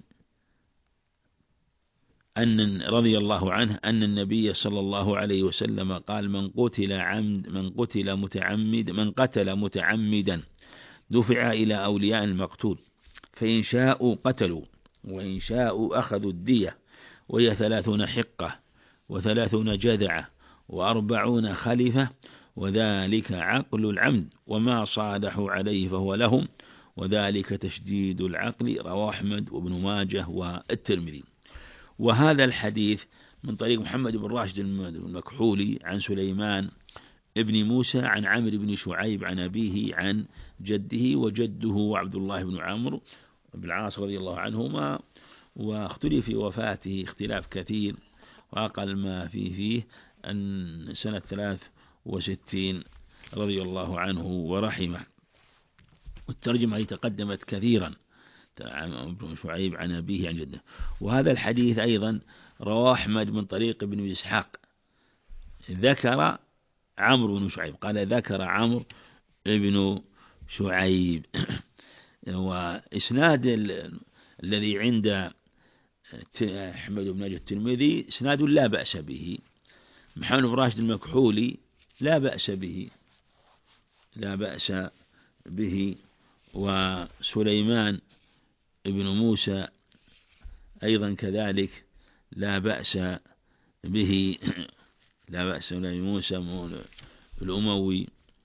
S1: أن رضي الله عنه أن النبي صلى الله عليه وسلم قال: من قتل عمد من قتل متعمد من قتل متعمدا دفع إلى أولياء المقتول، فإن شاءوا قتلوا وإن شاءوا أخذوا الدية، وهي ثلاثون حقة وثلاثون جذعة وأربعون خلفة، وذلك عقل العمد، وما صالحوا عليه فهو لهم، وذلك تشديد العقل. رواه أحمد وابن ماجه والترمذي. وهذا الحديث من طريق محمد بن راشد المكحولي عن سليمان ابن موسى عن عمرو بن شعيب عن أبيه عن جده، وجده عبد الله بن عمرو بن العاص رضي الله عنهما، واختلف في وفاته اختلاف كثير، وأقل ما فيه فيه أن سنة ثلاث وستين رضي الله عنه ورحمه. والترجمة تقدمت كثيرا، ابن شعيب عن أبيه عن جده. وهذا الحديث أيضا رواه أحمد من طريق ابن إسحاق، ذكر عمرو بن شعيب، قال ذكر عمرو بن شعيب. وإسناد الذي عند أحمد بن ناجي الترمذي إسناد لا بأس به. محمد بن راشد المكحولي لا بأس به لا بأس به وسليمان ابن موسى أيضا كذلك لا بأس به لا بأس به موسى الأموي.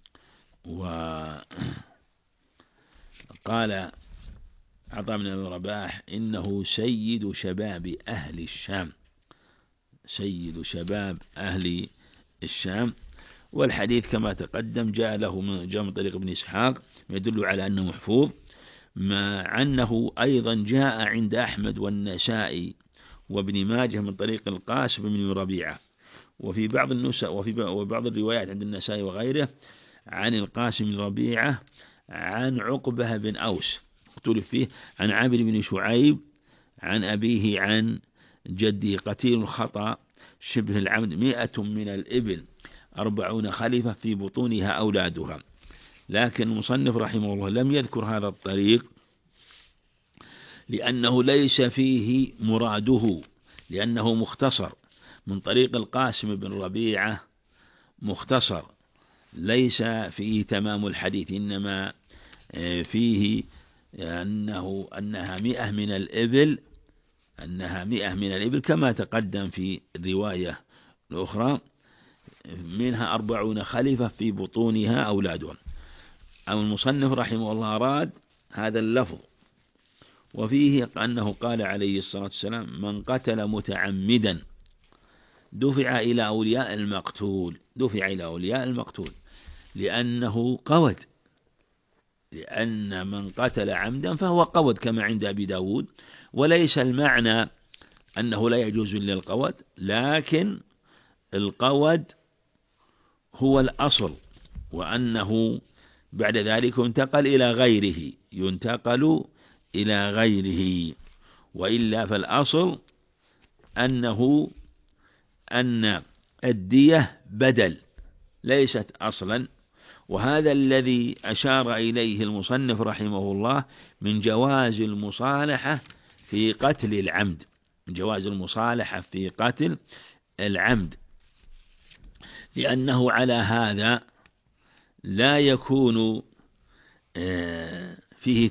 S1: وقال عطاء بن أبي رباح: إنه سيد شباب أهل الشام، سيد شباب أهل الشام. والحديث كما تقدم جاء له من جاء من طريق ابن إسحاق يدل على أنه محفوظ، مع أنه أيضا جاء عند أحمد والنسائي وابن ماجه من طريق القاسم بن ربيعة، وفي بعض النسخ وفي بعض الروايات عند النسائي وغيره عن القاسم بن ربيعة عن عقبة بن أوس اختلف فيه، عن عامر بن شعيب عن أبيه عن جدي: قتيل الخطأ شبه العمد مئة من الإبل أربعون خليفة في بطونها أولادها. لكن المصنف رحمه الله لم يذكر هذا الطريق لأنه ليس فيه مراده، لأنه مختصر من طريق القاسم بن ربيعة، مختصر ليس فيه تمام الحديث، إنما فيه أنه أنها مئة من الإبل أنها مئة من الإبل كما تقدم في الرواية الأخرى، منها أربعون خليفة في بطونها أولادهم. أو المصنف رحمه الله أراد هذا اللفظ، وفيه أنه قال عليه الصلاة والسلام: من قتل متعمدا دفع إلى أولياء المقتول، دفع إلى أولياء المقتول لأنه قود، لأن من قتل عمدا فهو قود كما عند أبي داود. وليس المعنى أنه لا يجوز للقود، لكن القود هو الأصل، وأنه بعد ذلك ينتقل إلى غيره ينتقل إلى غيره وإلا فالأصل أنه أن الدية بدل ليست أصلا. وهذا الذي أشار إليه المصنف رحمه الله من جواز المصالحة في قتل العمد، من جواز المصالحة في قتل العمد، لأنه على هذا لا يكون فيه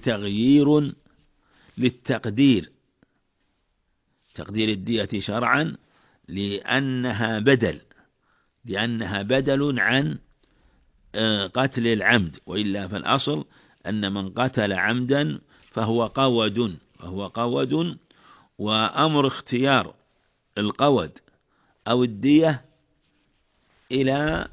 S1: تغيير للتقدير، تقدير الدية شرعا لأنها بدل لأنها بدل عن قتل العمد، وإلا فالأصل أن من قتل عمدا فهو قود فهو قود وأمر اختيار القود أو الدية إلى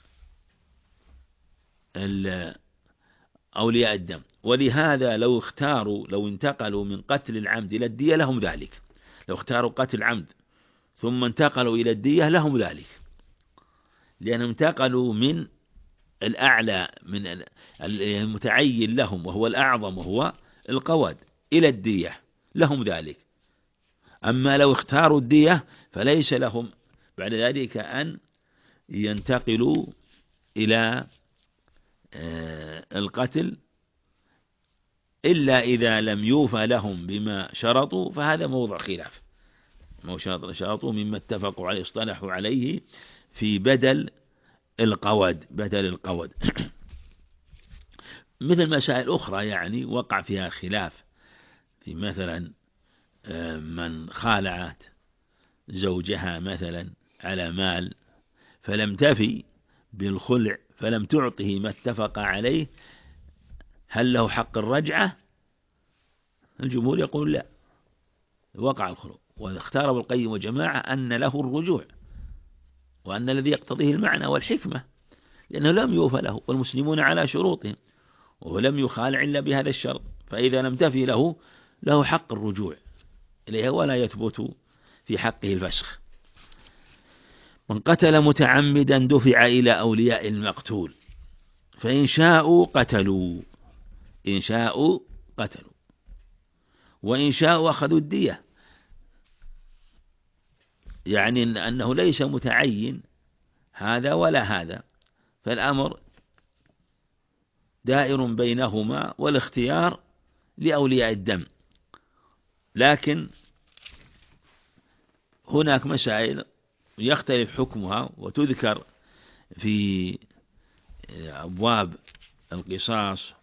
S1: أولياء الدم. ولهذا لو اختاروا لو انتقلوا من قتل العمد إلى الدية لهم ذلك، لو اختاروا قتل العمد ثم انتقلوا إلى الدية لهم ذلك، لأنهم انتقلوا من الأعلى من المتعين لهم وهو الأعظم وهو القود إلى الدية لهم ذلك. أما لو اختاروا الدية فليس لهم بعد ذلك أن ينتقلوا إلى القتل إلا إذا لم يوفى لهم بما شرطوا، فهذا موضع خلاف، ما شرطوا مما اتفقوا عليه اصطلحوا عليه في بدل القود بدل القود مثل مسائل أخرى يعني وقع فيها خلاف، في مثلا من خالعت زوجها مثلا على مال فلم تفي بالخلع فلم تعطه ما اتفق عليه، هل له حق الرجعة؟ الجمهور يقول لا، وقع الخلع. واختار ابن القيم وجماعة أن له الرجوع، وأن الذي يقتضيه المعنى والحكمة، لأنه لم يوفى له والمسلمون على شروطهم ولم يخالع إلا بهذا الشرط، فإذا لم تفي له له حق الرجوع إليها ولا يثبت في حقه الفسخ. من قتل متعمدا دفع إلى أولياء المقتول، فإن شاءوا قتلوا إن شاءوا قتلوا وإن شاءوا أخذوا الدية، يعني أنه ليس متعين هذا ولا هذا، فالأمر دائر بينهما والاختيار لأولياء الدم. لكن هناك مسائل يختلف حكمها وتذكر في أبواب القصاص،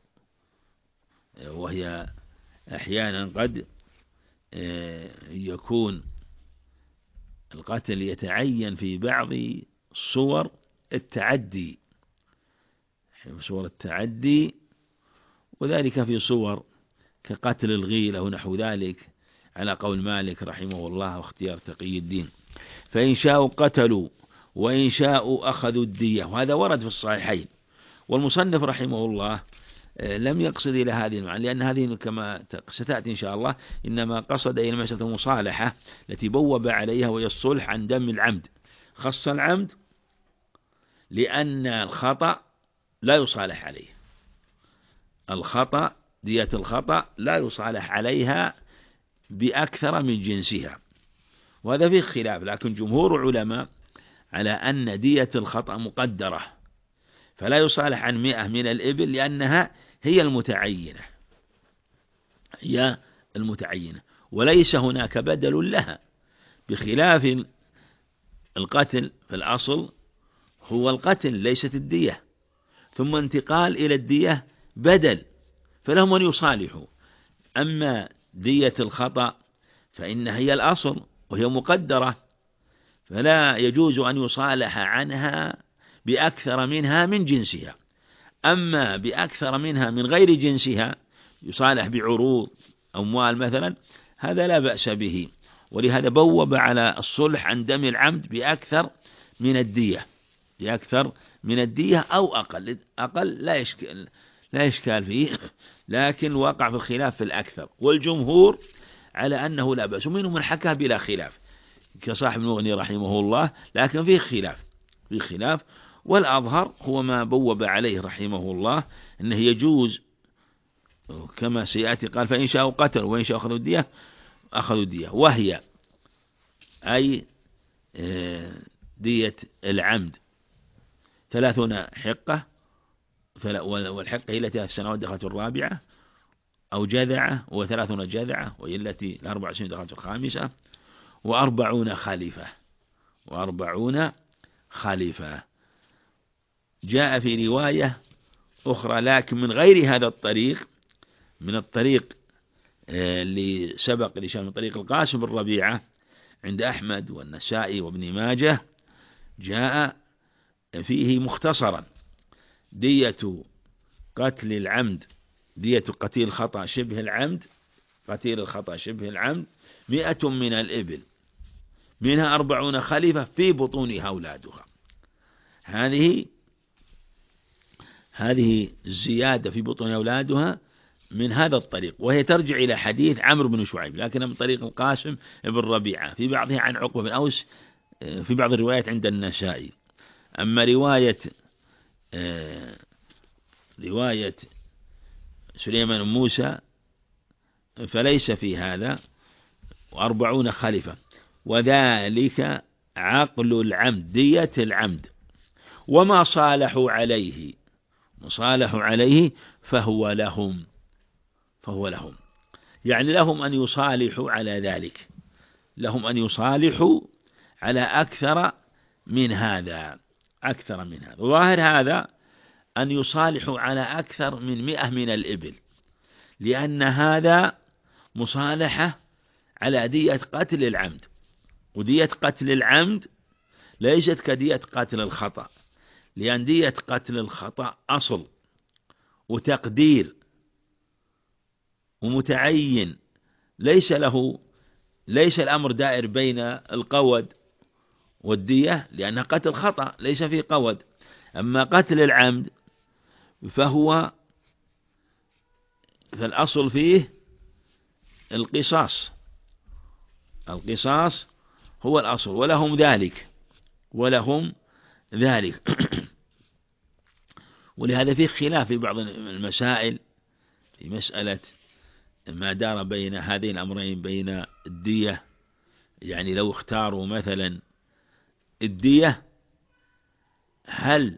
S1: وهي أحيانا قد يكون القتل يتعين في بعض صور التعدي صور التعدي وذلك في صور كقتل الغيلة ونحو ذلك على قول مالك رحمه الله واختيار تقي الدين. فإن شاءوا قتلوا وإن شاءوا أخذوا الدية، وهذا ورد في الصحيحين. والمصنف رحمه الله لم يقصد إلى هذه المعنى، لأن هذه كما ستأتي إن شاء الله إنما قصد إلى مسألة المصالحة التي بوب عليها وهي الصلح عن دم العمد. خص العمد لأن الخطأ لا يصالح عليه، الخطأ دية الخطأ لا يصالح عليها بأكثر من جنسها، وهذا فيه خلاف، لكن جمهور علماء على أن دية الخطأ مقدرة فلا يصالح عن مئة من الإبل لأنها هي المتعينة هي المتعينة وليس هناك بدل لها، بخلاف القتل فالأصل هو القتل ليست الدية، ثم انتقال إلى الدية بدل فلهم أن يصالحوا. أما دية الخطأ فإنها هي الأصل وهي مقدرة، فلا يجوز أن يصالح عنها بأكثر منها من جنسها. أما بأكثر منها من غير جنسها يصالح بعروض أموال مثلا، هذا لا بأس به. ولهذا بوب على الصلح عن دم العمد بأكثر من الدية بأكثر من الدية أو أقل أقل لا يشكال لا إشكال فيه، لكن وقع في الخلاف في الأكثر، والجمهور على أنه لا بأس، ومنهم من حكى بلا خلاف كصاحب المغني رحمه الله، لكن فيه خلاف فيه خلاف والأظهر هو ما بوب عليه رحمه الله أنه يجوز كما سيأتي، قال فإن شاءوا قتلوا وإن شاءوا أخذوا الدية أخذوا الدية، وهي أي دية العمد ثلاثون حقة، والحقة هي التي السنوات دخلت الرابعة، أو جذعة وثلاثون جذعة وهي التي الأربع سنين دخلت الخامسة، وأربعون خليفة وأربعون خليفة. جاء في رواية أخرى لكن من غير هذا الطريق، من الطريق اللي سبق لشان من طريق القاسم بن ربيعة عند أحمد والنسائي وابن ماجه جاء فيه مختصرا: دية قتل العمد، دية قتيل الخطأ شبه العمد، قتيل الخطأ شبه العمد مئة من الإبل، منها أربعون خليفة في بطونها أولادها. هذه هذه الزيادة في بطون أولادها من هذا الطريق، وهي ترجع إلى حديث عمرو بن شعيب، لكن من طريق القاسم بن ربيعة، في بعضها عن عقبة بن أوس، في بعض الروايات عند النسائي. أما رواية رواية سليمان بن موسى فليس في هذا، وأربعون خليفة، وذلك عقل العمد، دية العمد، وما صالحوا عليه، مصالحوا عليه فهو لهم، فهو لهم، يعني لهم أن يصالحوا على ذلك، لهم أن يصالحوا على أكثر من هذا، أكثر من هذا. ظاهر هذا أن يصالحوا على أكثر من مئة من الإبل، لأن هذا مصالحة على دية قتل العمد، ودية قتل العمد ليست كدية قتل الخطأ، لأن دية قتل الخطأ أصل وتقدير ومتعين، ليس له ليس الأمر دائر بين القود والدية، لأن قتل خطأ ليس فيه قود. أما قتل العمد فهو فالأصل فيه القصاص، القصاص هو الأصل، ولهم ذلك، ولهم ذلك. ولهذا فيه خلاف في بعض المسائل، في مسألة ما دار بين هذين الأمرين، بين الدية، يعني لو اختاروا مثلا الدية، هل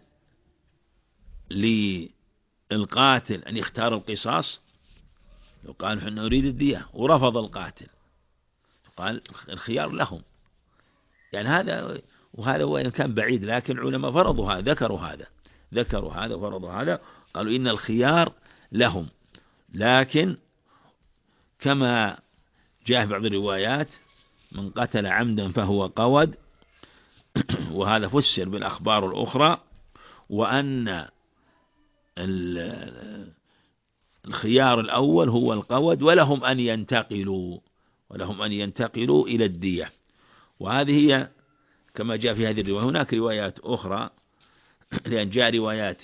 S1: للقاتل أن يختار القصاص؟ لو قال نحن نريد الدية ورفض القاتل، قال الخيار لهم، يعني هذا وهذا وإن كان بعيد، لكن العلماء فرضوا هذا، ذكروا هذا ذكروا هذا وفرضوا هذا، قالوا إن الخيار لهم. لكن كما جاء في بعض الروايات: من قتل عمدا فهو قود، وهذا فسر بالأخبار الأخرى، وأن الخيار الأول هو القود، ولهم أن ينتقلوا ولهم أن ينتقلوا إلى الدية. وهذه هي كما جاء في هذه الرواية. هناك روايات أخرى، لأن جاء روايات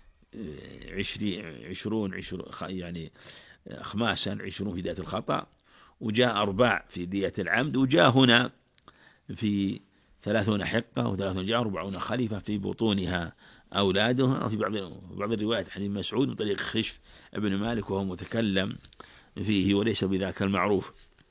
S1: عشرون عشرون يعني خماسا عشرون في دية الخطأ، وجاء أربع في دية العمد، وجاء هنا في ثلاثون حقة وثلاثون جاء أربعون خليفة في بطونها أولادها. في بعض بعض الروايات حديث مسعود من طريق خشف ابن مالك وهو متكلم فيه وليس بذاك المعروف.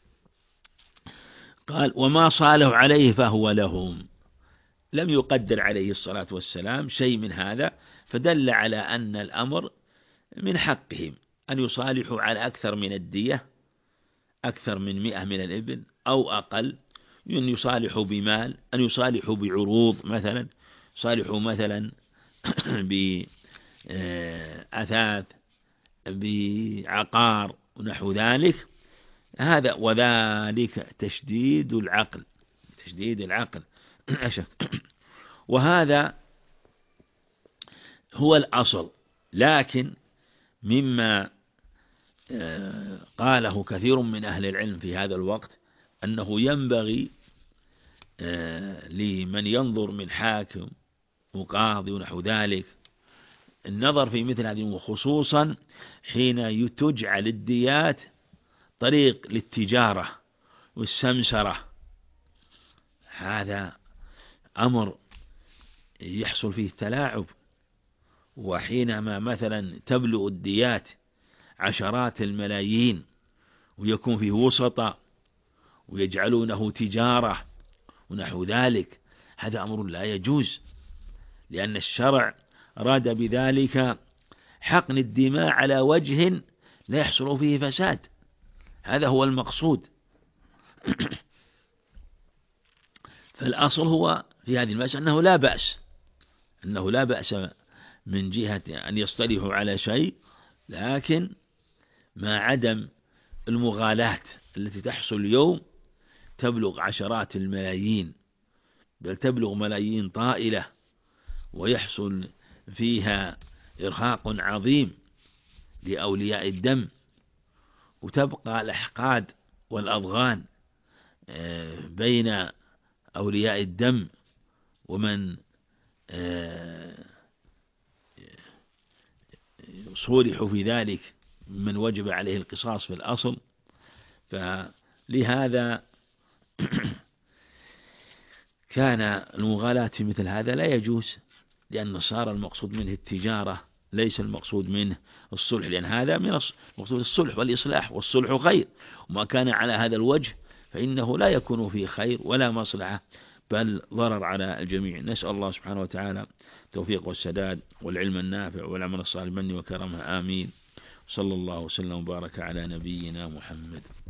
S1: قال: وما صالحوا عليه فهو لهم، لم يقدر عليه الصلاة والسلام شيء من هذا، فدل على أن الأمر من حقهم أن يصالحوا على أكثر من الدية، أكثر من مئة من الإبل أو أقل، أن يصالحوا بمال، أن يصالحوا بعروض، مثلا يصالحوا مثلا بأثاث، بعقار ونحو ذلك. هذا وذلك تشديد العقل، تشديد العقل وهذا هو الأصل. لكن مما قاله كثير من أهل العلم في هذا الوقت أنه ينبغي لمن ينظر من حاكم وقاضي ونحو ذلك النظر في مثل هذه، وخصوصا حين تجعل الديات طريق للتجارة والسمسرة، هذا أمر يحصل فيه تلاعب. وحينما مثلا تبلغ الديات عشرات الملايين ويكون فيه وسطة ويجعلونه تجارة ونحو ذلك، هذا أمر لا يجوز، لأن الشرع أراد بذلك حقن الدماء على وجه لا يحصل فيه فساد، هذا هو المقصود. فالأصل هو في هذه المسألة أنه لا بأس أنه لا بأس من جهة أن يصطلحوا على شيء، لكن مع عدم المغالاة التي تحصل اليوم تبلغ عشرات الملايين، بل تبلغ ملايين طائلة، ويحصل فيها إرهاق عظيم لأولياء الدم، وتبقى الأحقاد والأضغان بين أولياء الدم ومن صورح في ذلك من وجب عليه القصاص في الأصل. فلهذا كان المغالاة في مثل هذا لا يجوز، لأن صار المقصود منه التجارة ليس المقصود منه الصلح، لأن هذا من المقصود الصلح والإصلاح، والصلح خير، وما كان على هذا الوجه فإنه لا يكون فيه خير ولا مصلحة، بل ضرر على الجميع. نسأل الله سبحانه وتعالى التوفيق والسداد والعلم النافع والعمل الصالح منه وكرمه، آمين. صلى الله وسلم وبارك على نبينا محمد.